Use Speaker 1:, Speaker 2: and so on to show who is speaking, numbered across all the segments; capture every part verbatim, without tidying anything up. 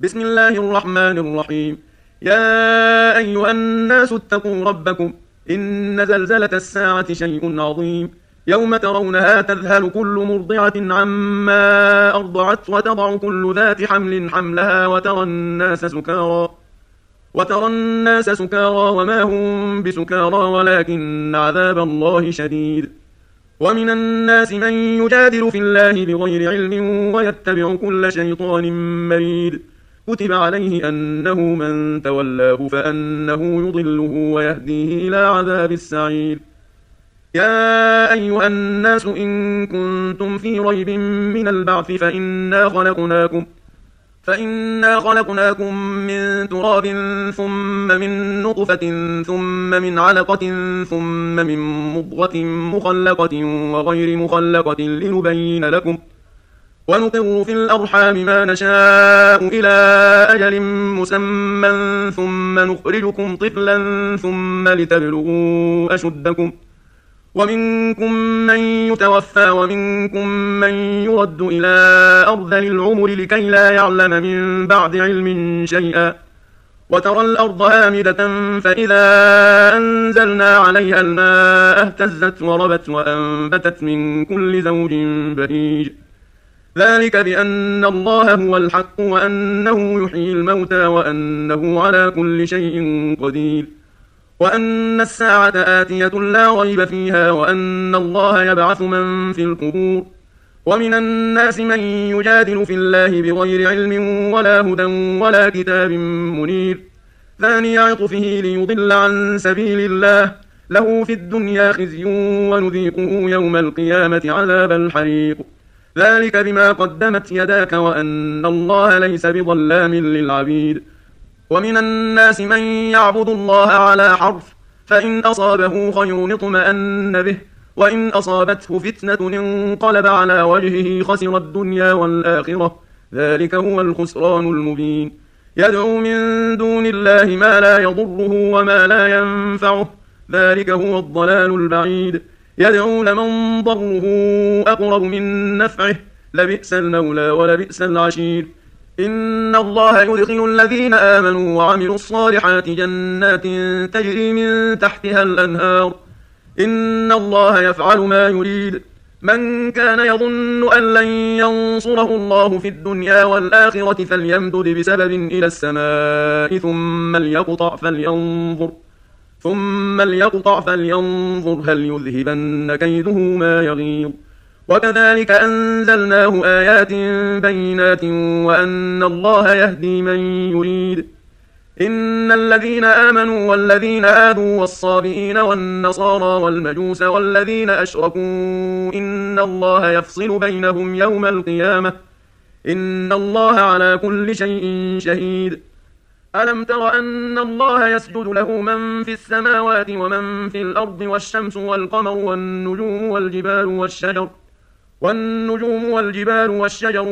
Speaker 1: بسم الله الرحمن الرحيم. يا أيها الناس اتقوا ربكم إن زلزلة الساعة شيء عظيم، يوم ترونها تذهل كل مرضعة عما أرضعت وتضع كل ذات حمل حملها وترى الناس سكارى وترى الناس سكارى وما هم بسكارى ولكن عذاب الله شديد. ومن الناس من يجادل في الله بغير علم ويتبع كل شيطان مريد، كتب عليه أنه من تولاه فأنه يضله ويهديه إلى عذاب السعير. يا أيها الناس إن كنتم في ريب من البعث فإنا خلقناكم فإنا خلقناكم من تراب ثم من نطفة ثم من علقة ثم من مضغة مخلقة وغير مخلقة لنبين لكم، ونقر في الأرحام ما نشاء إلى أجل مسمى ثم نخرجكم طفلا ثم لتبلغوا أشدكم، ومنكم من يتوفى ومنكم من يرد إلى أرذل العمر لكي لا يعلم من بعد علم شيئا، وترى الأرض هامدة فإذا أنزلنا عليها الماء اهتزت وربت وأنبتت من كل زوج بهيج، ذلك بأن الله هو الحق وأنه يحيي الموتى وأنه على كل شيء قدير، وأن الساعة آتية لا ريب فيها وأن الله يبعث من في القبور. ومن الناس من يجادل في الله بغير علم ولا هدى ولا كتاب منير، ثاني عطفه ليضل عن سبيل الله، له في الدنيا خزي ونذيقه يوم القيامة عذاب الحريق، ذلك بما قدمت يداك وأن الله ليس بظلام للعبيد. ومن الناس من يعبد الله على حرف، فإن أصابه خير اطمأن به وإن أصابته فتنة انقلب على وجهه خسر الدنيا والآخرة، ذلك هو الخسران المبين. يدعو من دون الله ما لا يضره وما لا ينفعه، ذلك هو الضلال البعيد. يدعو لمن ضره أقرب من نفعه، لبئس المولى ولبئس العشير. إن الله يدخل الذين آمنوا وعملوا الصالحات جنات تجري من تحتها الأنهار، إن الله يفعل ما يريد. من كان يظن أن لن ينصره الله في الدنيا والآخرة فليمدد بسبب إلى السماء ثم ليقطع فلينظر ثم ليقطع فلينظر هل يذهبن كيده ما يغيظ. وكذلك أنزلناه آيات بينات وأن الله يهدي من يريد. إن الذين آمنوا والذين آذوا والصابئين والنصارى والمجوس والذين أشركوا إن الله يفصل بينهم يوم القيامة، إن الله على كل شيء شهيد. ألم تر أن الله يسجد له من في السماوات ومن في الأرض والشمس والقمر والنجوم والجبال والشجر والنجوم والجبال والشجر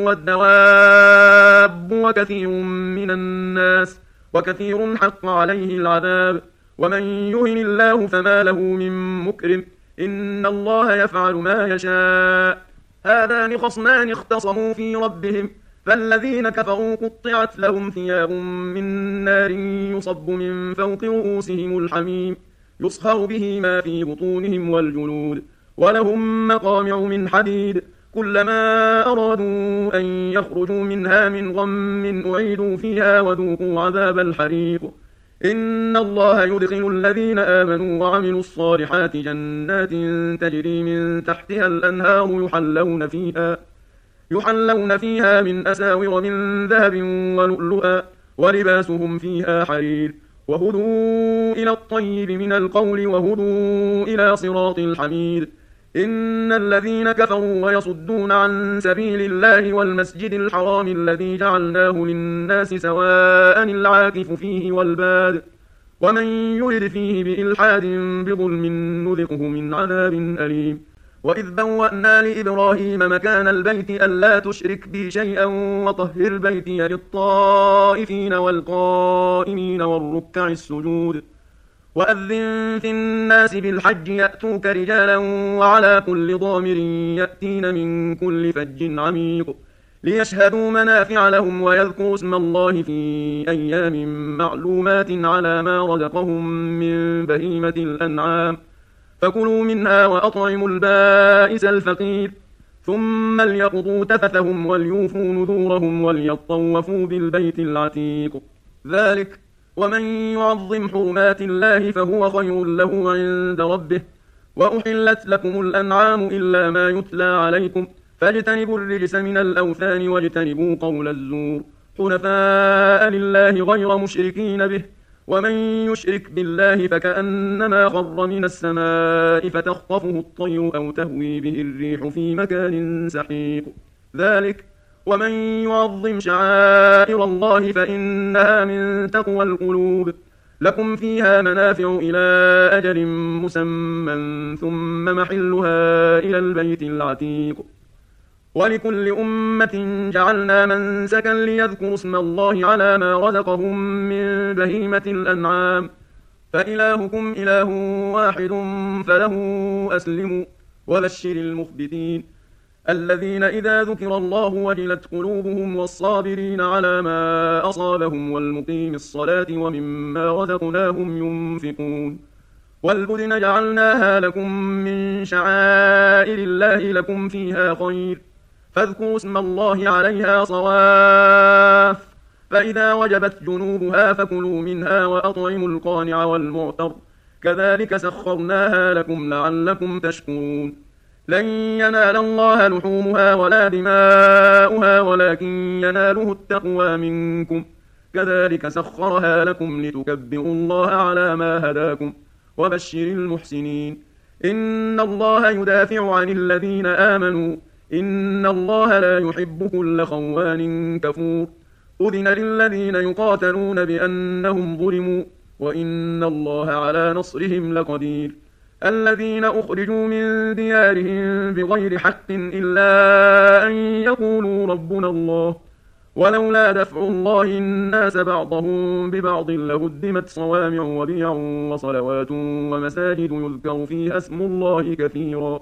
Speaker 1: والدواب وكثير من الناس وكثير حق عليه العذاب، ومن يهن الله فما له من مكرم، إن الله يفعل ما يشاء. هذان خصمان اختصموا في ربهم، فالذين كفروا قطعت لهم ثياب من نار يصب من فوق رؤوسهم الحميم، يصهر به ما في بطونهم والجلود، ولهم مقامع من حديد، كلما أرادوا أن يخرجوا منها من غم أعيدوا فيها وذوقوا عذاب الحريق. إن الله يدخل الذين آمنوا وعملوا الصالحات جنات تجري من تحتها الأنهار يحلون فيها يحلون فيها من أساور من ذهب ولؤلؤا ولباسهم فيها حرير، وهدوا إلى الطيب من القول وهدوا إلى صراط الحميد. إن الذين كفروا ويصدون عن سبيل الله والمسجد الحرام الذي جعلناه للناس سواء العاكف فيه والباد، ومن يرد فيه بإلحاد بظلم نذقه من عذاب أليم. وإذ بوأنا لإبراهيم مكان البيت ألا تشرك بي شيئا وطهر بيتي للطائفين والقائمين والركع السجود. وأذن في الناس بالحج يأتوك رجالا وعلى كل ضامر يأتين من كل فج عميق. ليشهدوا منافع لهم ويذكروا اسم الله في أيام معلومات على ما رزقهم من بهيمة الأنعام فكلوا منها وأطعموا البائس الفقير ثم ليقضوا تفثهم وليوفوا نذورهم وليطوفوا بالبيت العتيق ذلك ومن يعظم حرمات الله فهو خير له عند ربه وأحلت لكم الأنعام إلا ما يتلى عليكم فاجتنبوا الرجس من الأوثان واجتنبوا قول الزور حنفاء لله غير مشركين به ومن يشرك بالله فكأنما خر من السماء فتخطفه الطير أو تهوي به الريح في مكان سحيق ذلك ومن يعظم شعائر الله فإنها من تقوى القلوب لكم فيها منافع إلى أجل مسمى ثم محلها إلى البيت العتيق ولكل أمة جعلنا منسكا ليذكروا اسم الله على ما رزقهم من بهيمة الأنعام فإلهكم إله واحد فله أسلموا وبشر المخبتين الذين إذا ذكر الله وجلت قلوبهم والصابرين على ما أصابهم والمقيم الصلاة ومما رزقناهم ينفقون والبدن جعلناها لكم من شعائر الله لكم فيها خير فاذكروا اسم الله عليها صواف فإذا وجبت جنوبها فكلوا منها وأطعموا القانع والمعتر كذلك سخرناها لكم لعلكم تشكرون لن ينال الله لحومها ولا دماؤها ولكن يناله التقوى منكم كذلك سخرها لكم لتكبروا الله على ما هداكم وبشر المحسنين إن الله يدافع عن الذين آمنوا إن الله لا يحب كل خوان كفور أذن للذين يقاتلون بأنهم ظلموا وإن الله على نصرهم لقدير الذين أخرجوا من ديارهم بغير حق إلا أن يقولوا ربنا الله ولولا دفع الله الناس بعضهم ببعض لهدمت صوامع وبيع وصلوات ومساجد يذكر فيها اسم الله كثيرا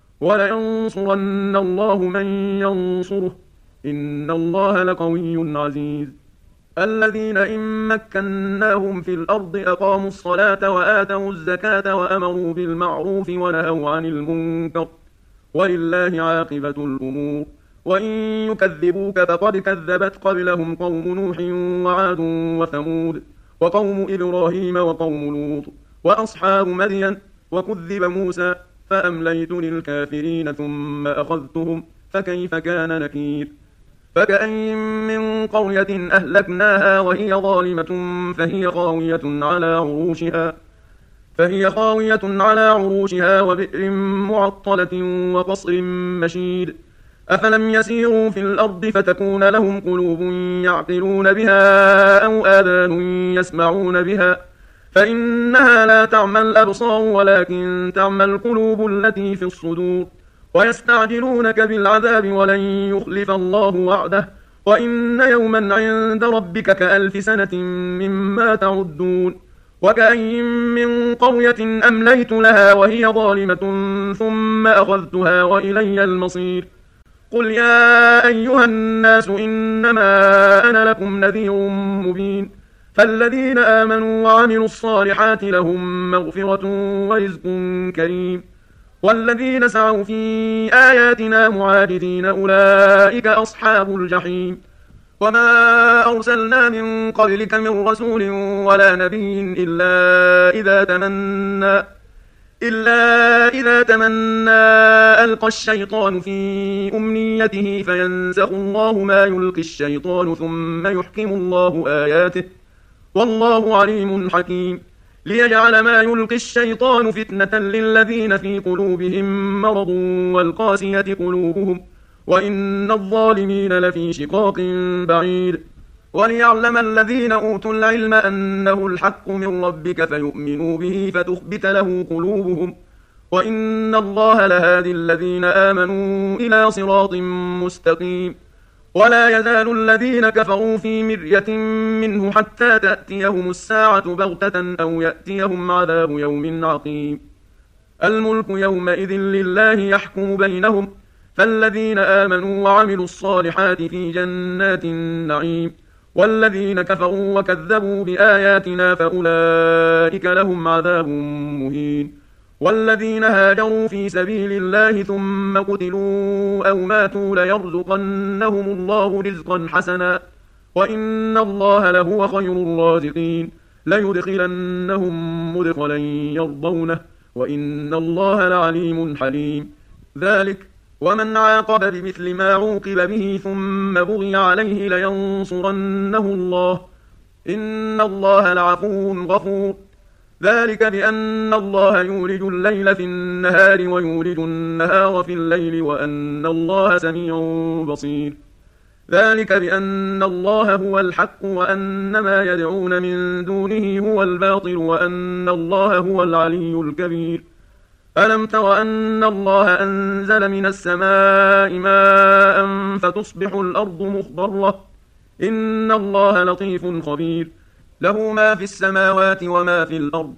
Speaker 1: ولينصرن الله من ينصره إن الله لقوي عزيز الذين إن مكناهم في الأرض أقاموا الصلاة وآتوا الزكاة وأمروا بالمعروف ونهوا عن المنكر ولله عاقبة الأمور وإن يكذبوك فقد كذبت قبلهم قوم نوح وعاد وثمود وقوم إبراهيم وقوم لوط وأصحاب مدين وكذب موسى فأمليت للكافرين ثم أخذتهم فكيف كان نكير فكأين من قرية أهلكناها وهي ظالمة فهي خاوية على عروشها فهي خاوية على عروشها وبئر معطلة وقصر مشيد أفلم يسيروا في الأرض فتكون لهم قلوب يعقلون بها أو آذان يسمعون بها فإنها لا تعمى الأبصار ولكن تعمى القلوب التي في الصدور ويستعجلونك بالعذاب ولن يخلف الله وعده وإن يوما عند ربك كألف سنة مما تعدون وكأين من قرية أمليت لها وهي ظالمة ثم أخذتها وإلي المصير قل يا أيها الناس إنما أنا لكم نذير مبين فالذين آمنوا وعملوا الصالحات لهم مغفرة ورزق كريم والذين سعوا في آياتنا معاجزين أولئك أصحاب الجحيم وما أرسلنا من قبلك من رسول ولا نبي إلا إذا تمنى إلا إذا تمنى ألقى الشيطان في أمنيته فينسخ الله ما يلقي الشيطان ثم يحكم الله آياته والله عليم حكيم ليجعل ما يلقي الشيطان فتنة للذين في قلوبهم مرض والقاسية قلوبهم وإن الظالمين لفي شقاق بعيد وليعلم الذين أوتوا العلم أنه الحق من ربك فيؤمنوا به فتخبت له قلوبهم وإن الله لهادي الذين آمنوا إلى صراط مستقيم ولا يزال الذين كفروا في مرية منه حتى تأتيهم الساعة بغتة أو يأتيهم عذاب يوم عقيم الملك يومئذ لله يحكم بينهم فالذين آمنوا وعملوا الصالحات في جنات النعيم، والذين كفروا وكذبوا بآياتنا فأولئك لهم عذاب مهين. والذين هاجروا في سبيل الله ثم قتلوا أو ماتوا ليرزقنهم الله رزقا حسنا وإن الله لهو خير الرازقين. ليدخلنهم مدخلا يرضونه وإن الله لعليم حليم. ذلك ومن عاقب بمثل ما عوقب به ثم بغي عليه لينصرنه الله إن الله لعفو غفور. ذلك بأن الله يولج الليل في النهار ويولج النهار في الليل وأن الله سميع بصير. ذلك بأن الله هو الحق وأن ما يدعون من دونه هو الباطل وأن الله هو العلي الكبير. ألم تر أن الله أنزل من السماء ماء فتصبح الأرض مخضرة إن الله لطيف خبير. له ما في السماوات وما في الأرض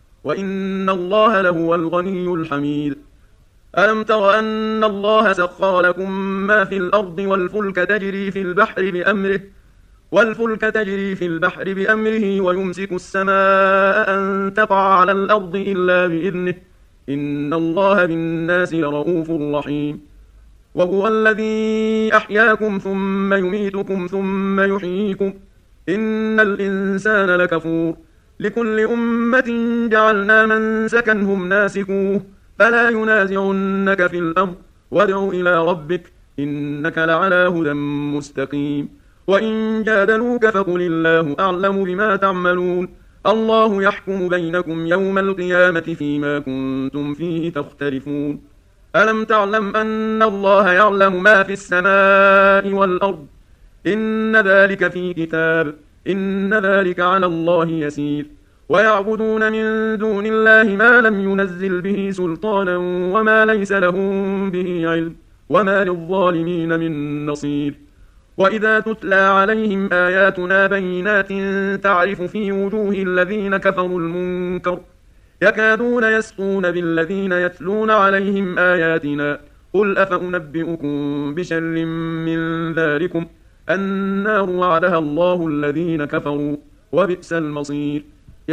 Speaker 1: وإن الله لهو الغني الحميد. ألم تر أن الله سخر لكم ما في الأرض والفلك تجري في البحر بأمره والفلك تجري في البحر بأمره ويمسك السماء أن تقع على الأرض إلا بإذنه إن الله بالناس لرؤوف رحيم. وهو الذي أحياكم ثم يميتكم ثم يحييكم إن الإنسان لكفور. لكل أمة جعلنا منسكا هم ناسكوه فلا ينازعنك في الأمر وادع إلى ربك إنك لعلى هدى مستقيم. وإن جادلوك فقل الله أعلم بما تعملون الله يحكم بينكم يوم القيامة فيما كنتم فيه تختلفون. ألم تعلم أن الله يعلم ما في السماء والأرض إن ذلك في كتاب إن ذلك على الله يسير. ويعبدون من دون الله ما لم ينزل به سلطانا وما ليس لهم به علم وما للظالمين من نصير. وإذا تتلى عليهم آياتنا بينات تعرف في وجوه الذين كفروا المنكر يكادون يسقون بالذين يتلون عليهم آياتنا قل أفأنبئكم بشر من ذلكم النار وعدها الله الذين كفروا وبئس المصير.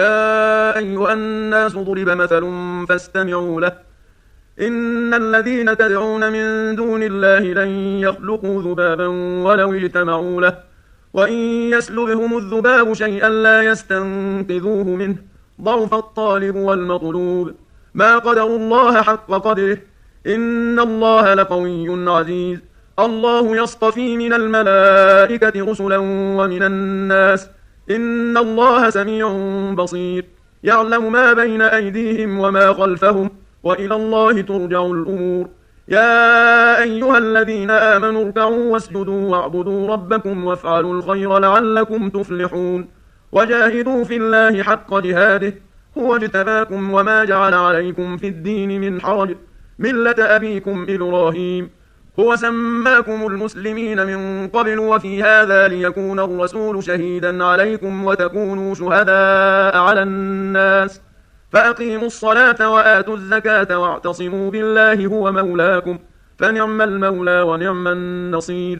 Speaker 1: يا أيها الناس ضرب مثل فاستمعوا له إن الذين تدعون من دون الله لن يخلقوا ذبابا ولو اجتمعوا له وإن يسلبهم الذباب شيئا لا يستنقذوه منه ضعف الطالب والمطلوب. ما قدروا الله حق قدره إن الله لقوي عزيز. الله يصطفي من الملائكة رسلا ومن الناس إن الله سميع بصير. يعلم ما بين أيديهم وما خلفهم وإلى الله ترجع الأمور. يا أيها الذين آمنوا اركعوا واسجدوا واعبدوا ربكم وافعلوا الخير لعلكم تفلحون. وجاهدوا في الله حق جهاده هو اجتباكم وما جعل عليكم في الدين من حرج ملة أبيكم إبراهيم هو سماكم المسلمين من قبل وفي هذا ليكون الرسول شهيدا عليكم وتكونوا شهداء على الناس فأقيموا الصلاة وآتوا الزكاة واعتصموا بالله هو مولاكم فنعم المولى ونعم النصير.